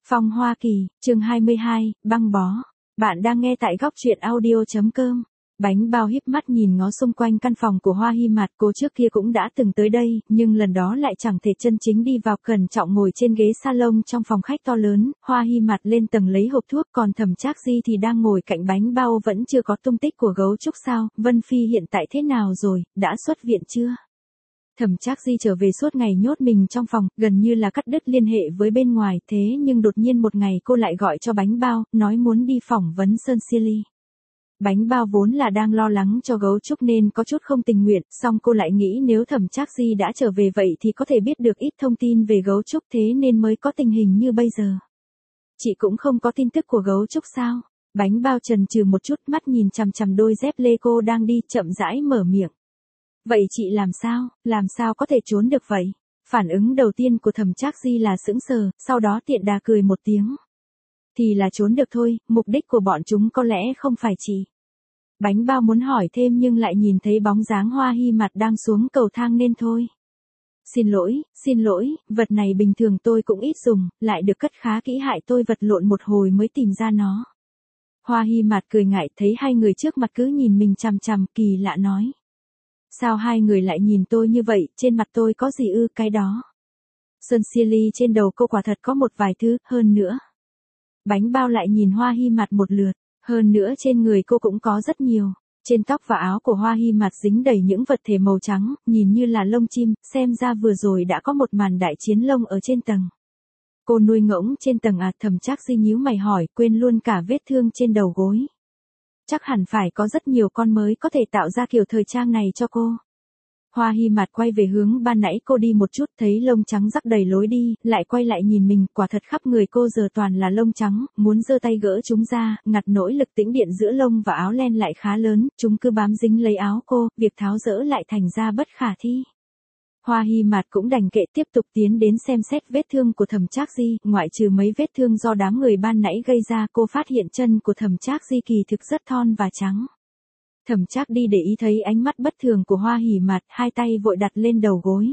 Phong Hoa Kỳ, chương 22, băng bó. Bạn đang nghe tại góc truyện audio.com. Bánh bao híp mắt nhìn ngó xung quanh căn phòng của Hoa Hi Mạt, cô trước kia cũng đã từng tới đây, nhưng lần đó lại chẳng thể chân chính đi vào, cẩn trọng ngồi trên ghế salon trong phòng khách to lớn. Hoa Hi Mạt lên tầng lấy hộp thuốc, còn Thẩm Trác Di thì đang ngồi cạnh bánh bao. Vẫn chưa có tung tích của gấu trúc sao? Vân Phi hiện tại thế nào rồi, đã xuất viện chưa? Thẩm Trác Di trở về suốt ngày nhốt mình trong phòng, gần như là cắt đứt liên hệ với bên ngoài, thế nhưng đột nhiên một ngày cô lại gọi cho bánh bao, nói muốn đi phỏng vấn Sơn Silly. Bánh bao vốn là đang lo lắng cho gấu trúc nên có chút không tình nguyện, song cô lại nghĩ nếu Thẩm Trác Di đã trở về vậy thì có thể biết được ít thông tin về gấu trúc, thế nên mới có tình hình như bây giờ. Chị cũng không có tin tức của gấu trúc sao? Bánh bao chần chừ một chút, mắt nhìn chằm chằm đôi dép lê cô đang đi, chậm rãi mở miệng. Vậy chị làm sao có thể trốn được vậy? Phản ứng đầu tiên của Thẩm Trác Di là sững sờ, sau đó tiện đà cười một tiếng. Thì là trốn được thôi, mục đích của bọn chúng có lẽ không phải chị. Bánh bao muốn hỏi thêm nhưng lại nhìn thấy bóng dáng Hoa Hi Mạt đang xuống cầu thang nên thôi. Xin lỗi, vật này bình thường tôi cũng ít dùng, lại được cất khá kỹ, hại tôi vật lộn một hồi mới tìm ra nó. Hoa Hi Mạt cười ngại, thấy hai người trước mặt cứ nhìn mình chằm chằm, kỳ lạ nói. Sao hai người lại nhìn tôi như vậy, trên mặt tôi có gì ư? Cái đó. Sơn Silly trên đầu cô quả thật có một vài thứ, hơn nữa. Bánh bao lại nhìn Hoa Hi Mạt một lượt, hơn nữa trên người cô cũng có rất nhiều. Trên tóc và áo của Hoa Hi Mạt dính đầy những vật thể màu trắng, nhìn như là lông chim, xem ra vừa rồi đã có một màn đại chiến lông ở trên tầng. Cô nuôi ngỗng trên tầng à? Thẩm Trác Di nhíu mày hỏi, quên luôn cả vết thương trên đầu gối. Chắc hẳn phải có rất nhiều con mới có thể tạo ra kiểu thời trang này cho cô. Hoa Hi Mạt quay về hướng ban nãy cô đi một chút, thấy lông trắng rắc đầy lối đi, lại quay lại nhìn mình, quả thật khắp người cô giờ toàn là lông trắng, muốn giơ tay gỡ chúng ra, ngặt nỗi lực tĩnh điện giữa lông và áo len lại khá lớn, chúng cứ bám dính lấy áo cô, việc tháo dỡ lại thành ra bất khả thi. Hoa Hi Mạt cũng đành kệ, tiếp tục tiến đến xem xét vết thương của Thẩm Trác Di, ngoại trừ mấy vết thương do đám người ban nãy gây ra, cô phát hiện chân của Thẩm Trác Di kỳ thực rất thon và trắng. Thẩm Trác đi để ý thấy ánh mắt bất thường của Hoa Hi Mạt, hai tay vội đặt lên đầu gối.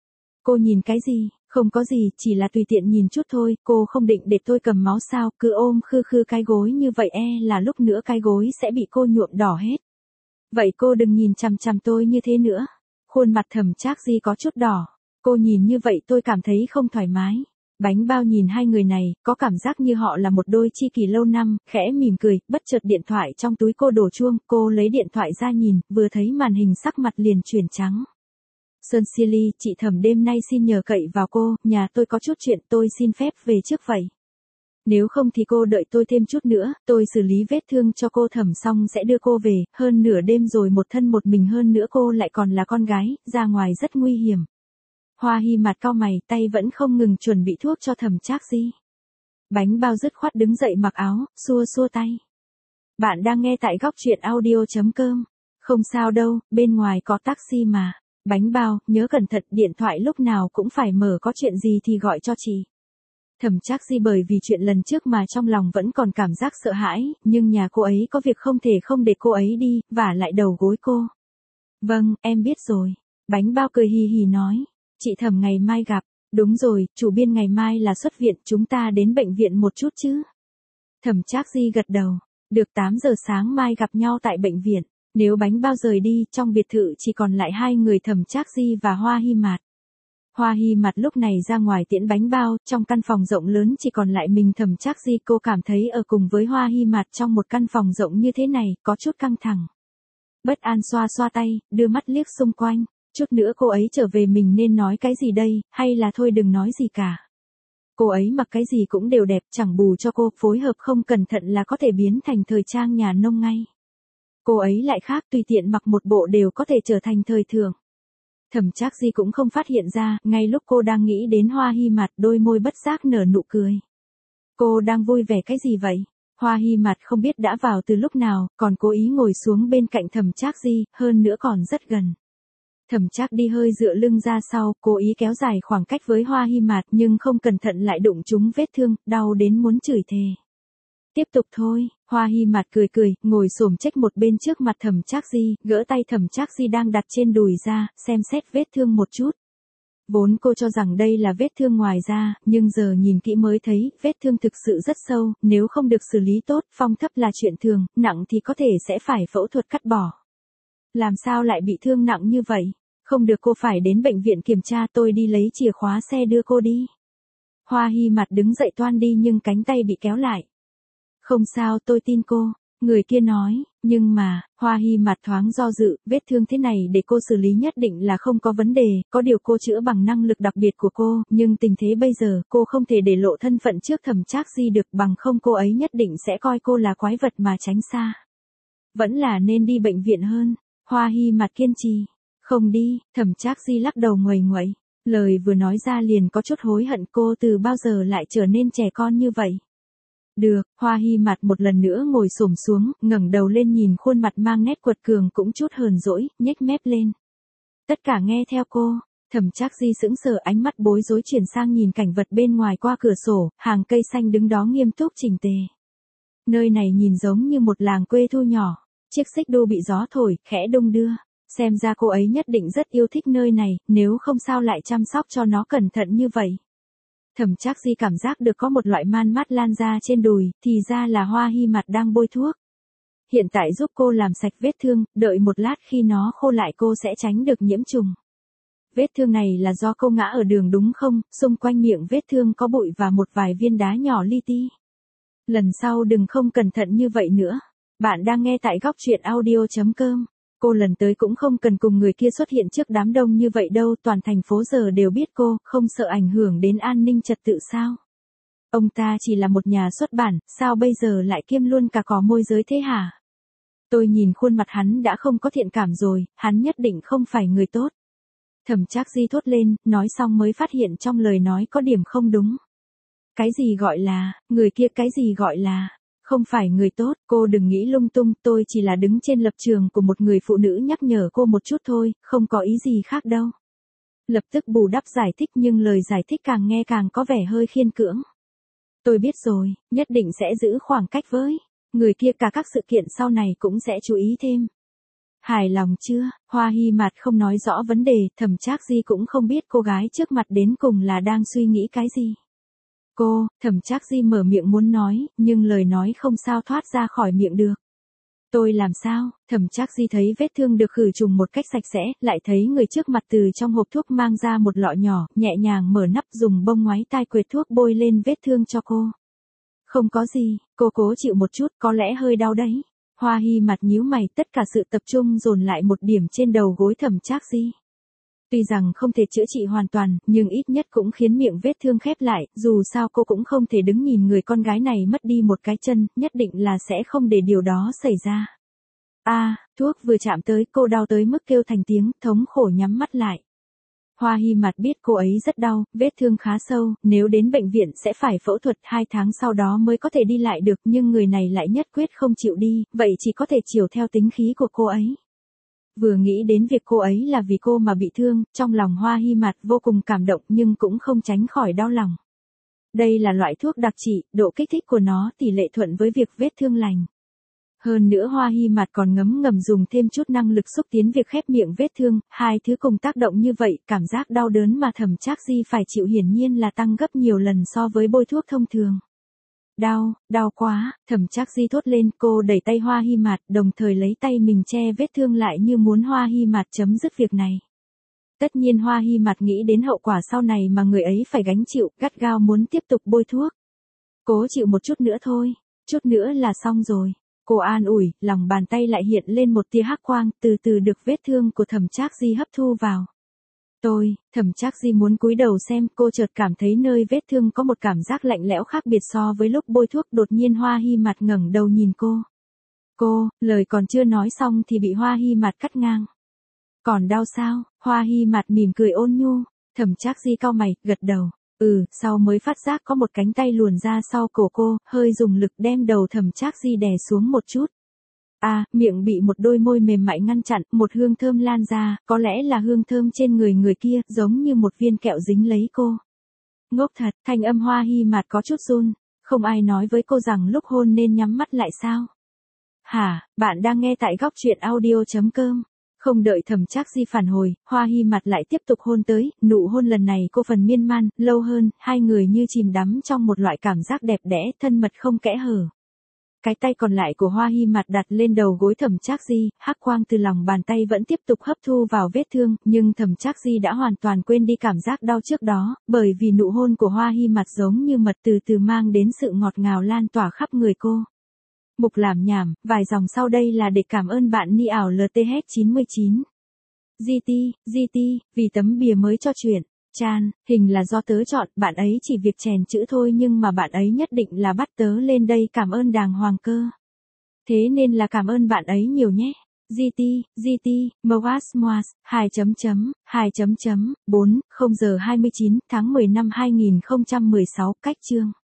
Cô nhìn cái gì? Không có gì, chỉ là tùy tiện nhìn chút thôi, cô không định để tôi cầm máu sao, cứ ôm khư khư cái gối như vậy là lúc nữa cái gối sẽ bị cô nhuộm đỏ hết. Vậy cô đừng nhìn chằm chằm tôi như thế nữa. Khuôn mặt Thẩm Trác Di có chút đỏ, cô nhìn như vậy tôi cảm thấy không thoải mái. Bánh bao nhìn hai người này, có cảm giác như họ là một đôi tri kỷ lâu năm, khẽ mỉm cười, bất chợt điện thoại trong túi cô đổ chuông, cô lấy điện thoại ra nhìn, vừa thấy màn hình sắc mặt liền chuyển trắng. Sơn Silly, chị Thẩm đêm nay xin nhờ cậy vào cô, nhà tôi có chút chuyện, tôi xin phép về trước vậy. Nếu không thì cô đợi tôi thêm chút nữa, tôi xử lý vết thương cho cô Thẩm xong sẽ đưa cô về, hơn nửa đêm rồi một thân một mình, hơn nữa cô lại còn là con gái, ra ngoài rất nguy hiểm. Hoa Hi Mạt cau mày, tay vẫn không ngừng chuẩn bị thuốc cho Thẩm Trác Di. Bánh bao dứt khoát đứng dậy mặc áo, xua xua tay. Bạn đang nghe tại góc truyện audio.com. Không sao đâu, bên ngoài có taxi mà. Bánh bao, nhớ cẩn thận, điện thoại lúc nào cũng phải mở, có chuyện gì thì gọi cho chị. Thẩm Trác Di bởi vì chuyện lần trước mà trong lòng vẫn còn cảm giác sợ hãi, nhưng nhà cô ấy có việc không thể không để cô ấy đi, vả lại đầu gối cô. Vâng, em biết rồi. Bánh bao cười hì hì nói. Chị Thẩm ngày mai gặp. Đúng rồi, chủ biên ngày mai là xuất viện, chúng ta đến bệnh viện một chút chứ. Thẩm Trác Di gật đầu. Được, 8 giờ sáng mai gặp nhau tại bệnh viện. Nếu bánh bao rời đi, trong biệt thự chỉ còn lại hai người Thẩm Trác Di và Hoa Hi Mạt. Hoa Hi Mạt lúc này ra ngoài tiễn bánh bao, trong căn phòng rộng lớn chỉ còn lại mình Thẩm Trác Di, cô cảm thấy ở cùng với Hoa Hi Mạt trong một căn phòng rộng như thế này, có chút căng thẳng. Bất an xoa xoa tay, đưa mắt liếc xung quanh. Chút nữa cô ấy trở về mình nên nói cái gì đây, hay là thôi đừng nói gì cả. Cô ấy mặc cái gì cũng đều đẹp, chẳng bù cho cô, phối hợp không cẩn thận là có thể biến thành thời trang nhà nông ngay. Cô ấy lại khác, tùy tiện mặc một bộ đều có thể trở thành thời thượng. Thẩm Trác Di cũng không phát hiện ra, ngay lúc cô đang nghĩ đến Hoa Hi Mạt, đôi môi bất giác nở nụ cười. Cô đang vui vẻ cái gì vậy? Hoa Hi Mạt không biết đã vào từ lúc nào, còn cố ý ngồi xuống bên cạnh Thẩm Trác Di, hơn nữa còn rất gần. Thẩm Trác đi hơi dựa lưng ra sau, cố ý kéo dài khoảng cách với Hoa Hi Mạt, nhưng không cẩn thận lại đụng trúng vết thương, đau đến muốn chửi thề. Tiếp tục thôi, Hoa Hi Mạt cười cười, ngồi xổm chếch một bên trước mặt Thẩm Trác Di, gỡ tay Thẩm Trác Di đang đặt trên đùi ra, xem xét vết thương một chút. Vốn cô cho rằng đây là vết thương ngoài da, nhưng giờ nhìn kỹ mới thấy, vết thương thực sự rất sâu, nếu không được xử lý tốt, phong thấp là chuyện thường, nặng thì có thể sẽ phải phẫu thuật cắt bỏ. Làm sao lại bị thương nặng như vậy? Không được, cô phải đến bệnh viện kiểm tra, tôi đi lấy chìa khóa xe đưa cô đi. Hoa Hy mặt đứng dậy toan đi nhưng cánh tay bị kéo lại. Không sao, tôi tin cô. Người kia nói, nhưng mà, Hoa Hy mặt thoáng do dự, vết thương thế này để cô xử lý nhất định là không có vấn đề, có điều cô chữa bằng năng lực đặc biệt của cô, nhưng tình thế bây giờ, cô không thể để lộ thân phận trước Thẩm Trác Di được, bằng không cô ấy nhất định sẽ coi cô là quái vật mà tránh xa. Vẫn là nên đi bệnh viện hơn. Hoa Hy mặt kiên trì. Không đi, Thẩm Trác Di lắc đầu nguầy nguậy. Lời vừa nói ra liền có chút hối hận, cô từ bao giờ lại trở nên trẻ con như vậy. Được, Hoa Hy mặt một lần nữa ngồi xổm xuống, ngẩng đầu lên nhìn khuôn mặt mang nét quật cường cũng chút hờn dỗi, nhếch mép lên. Tất cả nghe theo cô. Thẩm Trác Di sững sờ, ánh mắt bối rối chuyển sang nhìn cảnh vật bên ngoài qua cửa sổ, hàng cây xanh đứng đó nghiêm túc chỉnh tề. Nơi này nhìn giống như một làng quê thu nhỏ, chiếc xích đu bị gió thổi, khẽ đung đưa. Xem ra cô ấy nhất định rất yêu thích nơi này, nếu không sao lại chăm sóc cho nó cẩn thận như vậy. Thẩm Trác Di cảm giác được có một loại man mát lan ra trên đùi, thì ra là Hoa Hy mặt đang bôi thuốc. Hiện tại giúp cô làm sạch vết thương, đợi một lát khi nó khô lại cô sẽ tránh được nhiễm trùng. Vết thương này là do cô ngã ở đường đúng không? Xung quanh miệng vết thương có bụi và một vài viên đá nhỏ li ti. Lần sau đừng không cẩn thận như vậy nữa. Bạn đang nghe tại góc truyện audio.com. Cô lần tới cũng không cần cùng người kia xuất hiện trước đám đông như vậy đâu, toàn thành phố giờ đều biết cô, không sợ ảnh hưởng đến an ninh trật tự sao? Ông ta chỉ là một nhà xuất bản, sao bây giờ lại kiêm luôn cả cò môi giới thế hả? Tôi nhìn khuôn mặt hắn đã không có thiện cảm rồi, hắn nhất định không phải người tốt. Thẩm Trác Di thốt lên, nói xong mới phát hiện trong lời nói có điểm không đúng. Cái gì gọi là, người kia cái gì gọi là... Không phải người tốt, cô đừng nghĩ lung tung, tôi chỉ là đứng trên lập trường của một người phụ nữ nhắc nhở cô một chút thôi, không có ý gì khác đâu. Lập tức bù đắp giải thích nhưng lời giải thích càng nghe càng có vẻ hơi khiên cưỡng. Tôi biết rồi, nhất định sẽ giữ khoảng cách với người kia, cả các sự kiện sau này cũng sẽ chú ý thêm. Hài lòng chưa? Hoa Hy mặt không nói rõ vấn đề, Thẩm Trác Di cũng không biết cô gái trước mặt đến cùng là đang suy nghĩ cái gì. Cô, Thẩm Trác Di mở miệng muốn nói, nhưng lời nói không sao thoát ra khỏi miệng được. Tôi làm sao? Thẩm Trác Di thấy vết thương được khử trùng một cách sạch sẽ, lại thấy người trước mặt từ trong hộp thuốc mang ra một lọ nhỏ, nhẹ nhàng mở nắp dùng bông ngoáy tai quệt thuốc bôi lên vết thương cho cô. Không có gì, cô cố chịu một chút, có lẽ hơi đau đấy. Hoa Hy mặt nhíu mày, tất cả sự tập trung dồn lại một điểm trên đầu gối Thẩm Trác Di. Tuy rằng không thể chữa trị hoàn toàn, nhưng ít nhất cũng khiến miệng vết thương khép lại, dù sao cô cũng không thể đứng nhìn người con gái này mất đi một cái chân, nhất định là sẽ không để điều đó xảy ra. Thuốc vừa chạm tới, cô đau tới mức kêu thành tiếng, thống khổ nhắm mắt lại. Hoa Hy mặt biết cô ấy rất đau, vết thương khá sâu, nếu đến bệnh viện sẽ phải phẫu thuật 2 tháng sau đó mới có thể đi lại được, nhưng người này lại nhất quyết không chịu đi, vậy chỉ có thể chiều theo tính khí của cô ấy. Vừa nghĩ đến việc cô ấy là vì cô mà bị thương, trong lòng Hoa Hy mặt vô cùng cảm động nhưng cũng không tránh khỏi đau lòng. Đây là loại thuốc đặc trị, độ kích thích của nó tỷ lệ thuận với việc vết thương lành. Hơn nữa Hoa Hy mặt còn ngấm ngầm dùng thêm chút năng lực xúc tiến việc khép miệng vết thương, hai thứ cùng tác động như vậy, cảm giác đau đớn mà Thẩm Trác Di phải chịu hiển nhiên là tăng gấp nhiều lần so với bôi thuốc thông thường. Đau quá, Thẩm Trác Di thốt lên, cô đẩy tay Hoa Hy mặt, đồng thời lấy tay mình che vết thương lại như muốn Hoa Hy mặt chấm dứt việc này. Tất nhiên Hoa Hy mặt nghĩ đến hậu quả sau này mà người ấy phải gánh chịu, gắt gao muốn tiếp tục bôi thuốc. Cố chịu một chút nữa thôi, chút nữa là xong rồi. Cô an ủi, lòng bàn tay lại hiện lên một tia hắc quang, từ từ được vết thương của Thẩm Trác Di hấp thu vào. Thẩm Trác Di muốn cúi đầu xem, cô chợt cảm thấy nơi vết thương có một cảm giác lạnh lẽo khác biệt so với lúc bôi thuốc, đột nhiên Hoa Hy mặt ngẩng đầu nhìn cô. Lời còn chưa nói xong thì bị Hoa Hy mặt cắt ngang. Còn đau sao? Hoa Hy mặt mỉm cười ôn nhu, Thẩm Trác Di cau mày, gật đầu. Sau mới phát giác có một cánh tay luồn ra sau cổ cô, hơi dùng lực đem đầu Thẩm Trác Di đè xuống một chút. Miệng bị một đôi môi mềm mại ngăn chặn, một hương thơm lan ra, có lẽ là hương thơm trên người kia, giống như một viên kẹo dính lấy cô. Ngốc thật, thanh âm Hoa Hy mặt có chút run, không ai nói với cô rằng lúc hôn nên nhắm mắt lại sao? Hả, bạn đang nghe tại góc truyện audio.com. Không đợi Thẩm Trác Di phản hồi, Hoa Hi Mặt lại tiếp tục hôn tới, nụ hôn lần này cô phần miên man, lâu hơn, hai người như chìm đắm trong một loại cảm giác đẹp đẽ, thân mật không kẽ hở. Cái tay còn lại của Hoa Hi Mặt đặt lên đầu gối Thẩm Trác Di, hắc quang từ lòng bàn tay vẫn tiếp tục hấp thu vào vết thương, nhưng Thẩm Trác Di đã hoàn toàn quên đi cảm giác đau trước đó, bởi vì nụ hôn của Hoa Hi Mặt giống như mật từ từ mang đến sự ngọt ngào lan tỏa khắp người cô. Mục làm nhảm, vài dòng sau đây là để cảm ơn bạn Ni ảo LTH99. GT, vì tấm bìa mới cho chuyện. Chan, hình là do tớ chọn, bạn ấy chỉ việc chèn chữ thôi nhưng mà bạn ấy nhất định là bắt tớ lên đây cảm ơn đàng hoàng cơ. Thế nên là cảm ơn bạn ấy nhiều nhé. GT, Moas, 2 4, 0 giờ 29 tháng 10 năm 2016, cách chương.